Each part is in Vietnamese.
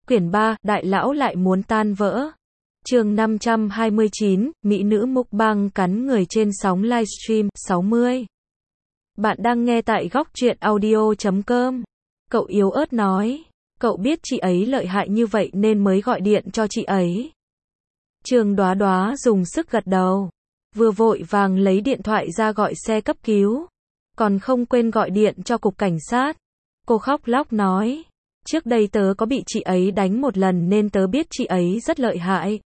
Quyển 3, Đại lão lại muốn tan vỡ. Chương 529, Mỹ nữ mukbang cắn người trên sóng livestream 60. Bạn đang nghe tại góc truyện audio.com. Cậu yếu ớt nói. Cậu biết chị ấy lợi hại như vậy nên mới gọi điện cho chị ấy. Trương Đoá Đoá dùng sức gật đầu. Vừa vội vàng lấy điện thoại ra gọi xe cấp cứu. Còn không quên gọi điện cho cục cảnh sát. Cô khóc lóc nói. Trước đây tớ có bị chị ấy đánh một lần nên tớ biết chị ấy rất lợi hại.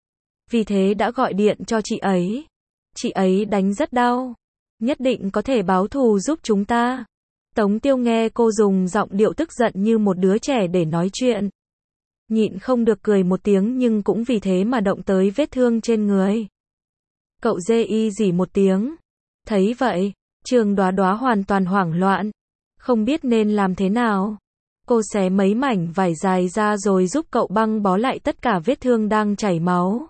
Vì thế đã gọi điện cho chị ấy. Chị ấy đánh rất đau. Nhất định có thể báo thù giúp chúng ta. Tống Tiêu nghe cô dùng giọng điệu tức giận như một đứa trẻ để nói chuyện. Nhịn không được cười một tiếng nhưng cũng vì thế mà động tới vết thương trên người. Cậu dê y rỉ một tiếng. Thấy vậy, Trương Đoá Đoá hoàn toàn hoảng loạn. Không biết nên làm thế nào. Cô xé mấy mảnh vải dài ra rồi giúp cậu băng bó lại tất cả vết thương đang chảy máu.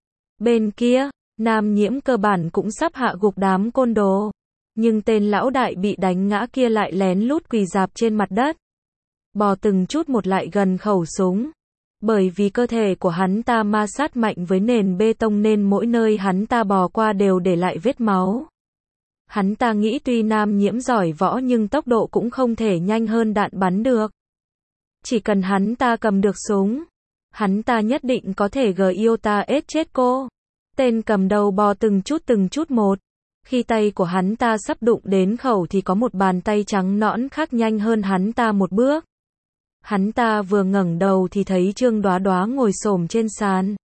Bên kia, Nam Nhiễm cơ bản cũng sắp hạ gục đám côn đồ. Nhưng tên lão đại bị đánh ngã kia lại lén lút quỳ rạp trên mặt đất. Bò từng chút một lại gần khẩu súng. Bởi vì cơ thể của hắn ta ma sát mạnh với nền bê tông nên mỗi nơi hắn ta bò qua đều để lại vết máu. Hắn ta nghĩ tuy Nam Nhiễm giỏi võ nhưng tốc độ cũng không thể nhanh hơn đạn bắn được. Chỉ cần hắn ta cầm được súng, hắn ta nhất định có thể giết chết cô. Tên cầm đầu bò từng chút một. Khi tay của hắn ta sắp đụng đến khẩu thì có một bàn tay trắng nõn khác nhanh hơn hắn ta một bước. Hắn ta vừa ngẩng đầu thì thấy Trương Đoá Đoá ngồi xổm trên sàn.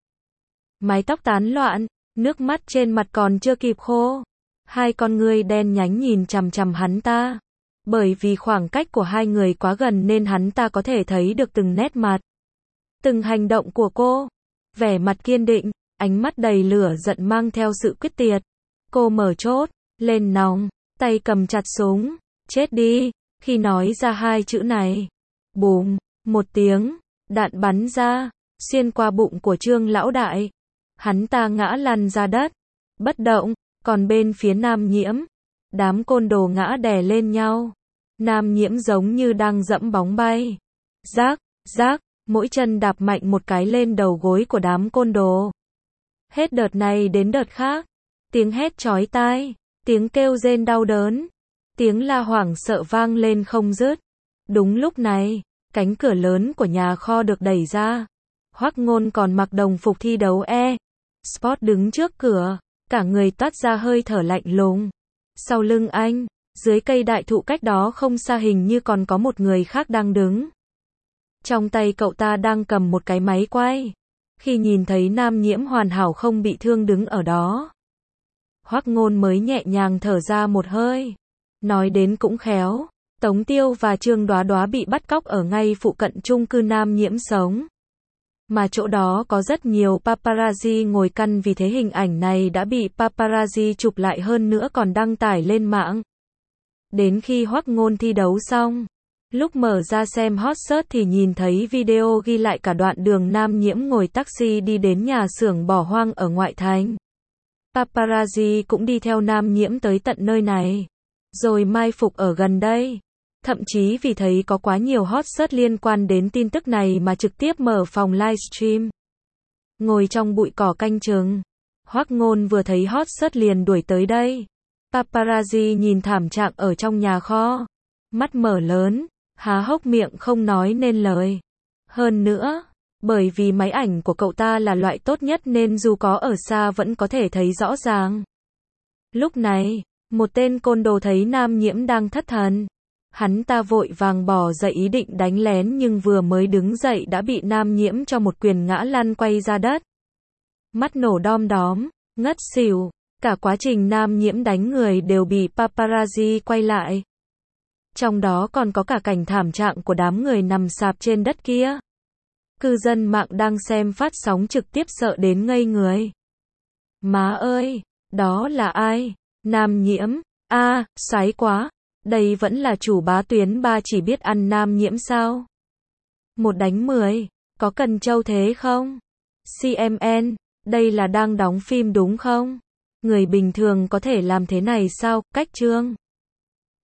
Mái tóc tán loạn, nước mắt trên mặt còn chưa kịp khô. Hai con ngươi đen nhánh nhìn chằm chằm hắn ta. Bởi vì khoảng cách của hai người quá gần nên hắn ta có thể thấy được từng nét mặt, từng hành động của cô. Vẻ mặt kiên định, ánh mắt đầy lửa giận mang theo sự quyết tuyệt. Cô mở chốt, lên nòng, tay cầm chặt súng. Chết đi. Khi nói ra hai chữ này, bùm, một tiếng, đạn bắn ra, xuyên qua bụng của Trương lão đại. Hắn ta ngã lăn ra đất, bất động. Còn bên phía Nam Nhiễm, đám côn đồ ngã đè lên nhau. Nam Nhiễm giống như đang dẫm bóng bay. Rác, rác, mỗi chân đạp mạnh một cái lên đầu gối của đám côn đồ. Hết đợt này đến đợt khác, tiếng hét chói tai, tiếng kêu rên đau đớn, tiếng la hoảng sợ vang lên không dứt. Đúng lúc này, cánh cửa lớn của nhà kho được đẩy ra. Hoắc Ngôn còn mặc đồng phục thi đấu Sport đứng trước cửa, cả người toát ra hơi thở lạnh lùng. Sau lưng anh, dưới cây đại thụ cách đó không xa hình như còn có một người khác đang đứng. Trong tay cậu ta đang cầm một cái máy quay. Khi nhìn thấy Nam Nhiễm hoàn hảo không bị thương đứng ở đó, Hoắc Ngôn mới nhẹ nhàng thở ra một hơi. Nói đến cũng khéo, Tống Tiêu và Trương Đoá Đoá bị bắt cóc ở ngay phụ cận chung cư Nam Nhiễm sống. Mà chỗ đó có rất nhiều paparazzi ngồi căn vì thế hình ảnh này đã bị paparazzi chụp lại hơn nữa còn đăng tải lên mạng. Đến khi Hoắc Ngôn thi đấu xong, lúc mở ra xem hot search thì nhìn thấy video ghi lại cả đoạn đường Nam Nhiễm ngồi taxi đi đến nhà xưởng bỏ hoang ở ngoại thành. Paparazzi cũng đi theo Nam Nhiễm tới tận nơi này, rồi mai phục ở gần đây. Thậm chí vì thấy có quá nhiều hot search liên quan đến tin tức này mà trực tiếp mở phòng livestream. Ngồi trong bụi cỏ canh chừng, Hoắc Ngôn vừa thấy hot search liền đuổi tới đây. Paparazzi nhìn thảm trạng ở trong nhà kho, mắt mở lớn, há hốc miệng không nói nên lời. Hơn nữa, bởi vì máy ảnh của cậu ta là loại tốt nhất nên dù có ở xa vẫn có thể thấy rõ ràng. Lúc này, một tên côn đồ thấy Nam Nhiễm đang thất thần. Hắn ta vội vàng bò dậy ý định đánh lén nhưng vừa mới đứng dậy đã bị Nam Nhiễm cho một quyền ngã lăn quay ra đất. Mắt nổ đom đóm, ngất xỉu. Cả quá trình Nam Nhiễm đánh người đều bị paparazzi quay lại. Trong đó còn có cả cảnh thảm trạng của đám người nằm sạp trên đất kia. Cư dân mạng đang xem phát sóng trực tiếp sợ đến ngây người. Má ơi, đó là ai? Nam Nhiễm, sái quá. Đây vẫn là chủ bá tuyến 3 chỉ biết ăn Nam Nhiễm sao? 1 đánh 10, có cần trâu thế không? CMN, đây là đang đóng phim đúng không? Người bình thường có thể làm thế này sao? Cách chương